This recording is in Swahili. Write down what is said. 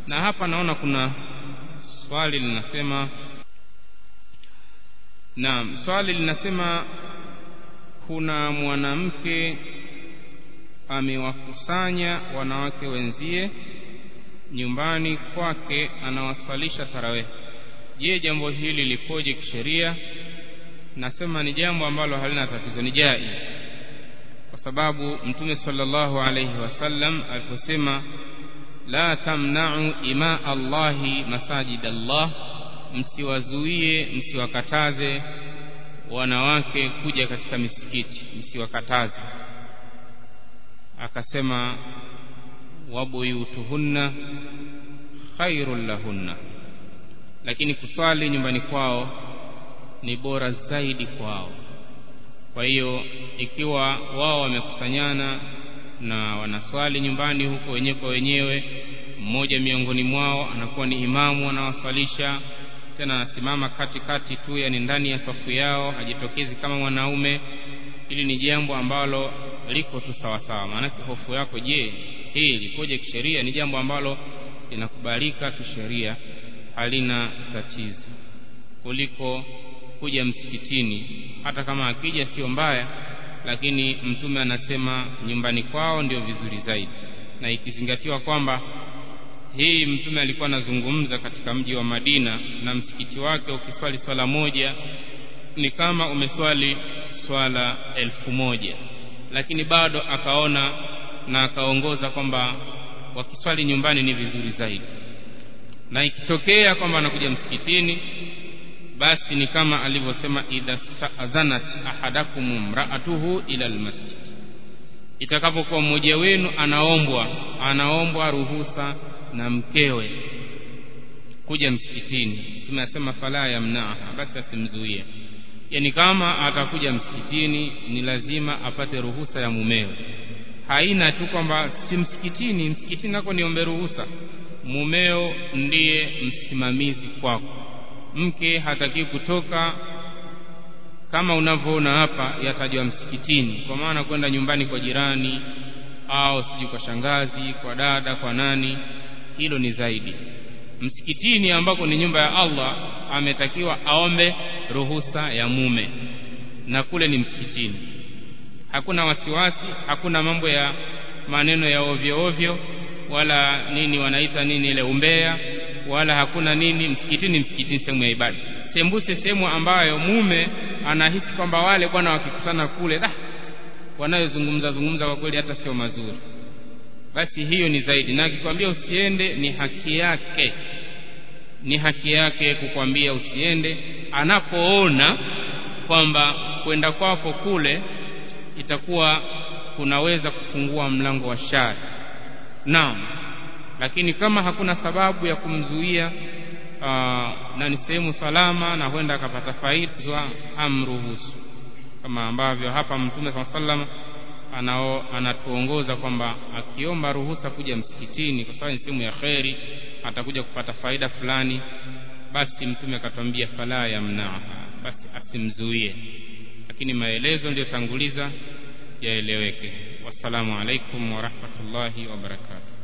Na hapa naona kuna swali linasema, naam, swali linasema kuna mwanamke amewakusanya wanawake wenzie nyumbani kwake, anawasalisha tarawih. Je, jambo hili lipoje kisheria? Nasema ni jambo ambalo halina tatizo, ni jaiz, kwa sababu Mtume sallallahu alayhi wasallam aliposema la tamna'u ima Allahi masajid Allah, msiwazuie, msiwakataze wanawake kuja katika misikiti, msiwakataze. Akasema wabuyutuhunna khairul lahunna, lakini kuswali nyumbani kwao ni bora zaidi kwao. Kwa hiyo ikiwa wao wamekusanyana na wanaswali nyumbani huko wenyewe kwa wenyewe, mmoja miongoni mwao anakuwa ni imamu, anawaswalisha, tena anasimama katikati tu, yani ndani ya safu yao, hajitokezi kama mwanaume. Hili ni jambo ambalo liko tu sawa sawa. Maana hofu yako, je, hili likoje kisheria? Ni jambo ambalo linakubalika kisheria, halina tatizo, kuliko kuja msikitini. Hata kama akija sio mbaya, lakini Mtume anasema nyumbani kwao ndio vizuri zaidi. Na ikizingatiwa kwamba hii Mtume alikuwa anazungumza katika mji wa Madina, na msikiti wake ukiswali swala moja ni kama umeswali swala 1000, lakini bado akaona na akaongoza kwamba wakiswali nyumbani ni vizuri zaidi. Na ikitokea kwamba anakuja msikitini, basi ni kama alivyosema idha sta'adhanat ahadakum imra'atuhu ila almasjid, itakapokuwa mmoja wenu anaombwa ruhusa na mkewe kuja msikitini, tunasema fala yamna'ha, basi asimzuie. Yani kama atakuja msikitini ni lazima apate ruhusa ya mumewe. Haina tu kwamba si msikitini nako niombe ruhusa. Mumeo ndiye msimamizi kwako. Mke hataki kutoka kama unavyoona hapa yatajwa msikitini, kwa maana kwenda nyumbani kwa jirani au siji kwa shangazi, kwa dada, kwa nani, hilo ni zaidi. Msikitini ambako ni nyumba ya Allah, ametakiwa aombe ruhusa ya mume, na kule ni msikitini. Hakuna wasiwasi, hakuna mambo ya maneno ya ovyo ovyo, wala nini wanaita nini ile umbea, wala hakuna nini. Msikitini sehemu ya ibada, sembuse sehemu ambayo mume anahisi kwamba wale bwana wakikutana kule wanayozungumza kwa kweli hata sio mazuri, basi hiyo ni zaidi. Na akikwambia usiende, ni haki yake kukwambia usiende, anapoona kwamba kwenda kwako kule itakuwa kunaweza kufungua mlango wa shari. Naam, lakini kama hakuna sababu ya kumzuia na ni sehemu salama na huenda akapata faida, amruhusu, kama ambavyo hapa Mtume sallallahu anatuongoza kwamba akiomba ruhusa kuja msikitini kwa sababu ni sehemu ya khairi, atakuja kupata faida fulani, basi Mtume akatwambia fala yamna'ha, basi asimzuie. Lakini maelezo ndio tanguliza yaeleweke. Wassalamu alaikum wa rahmatullahi wa barakatuh.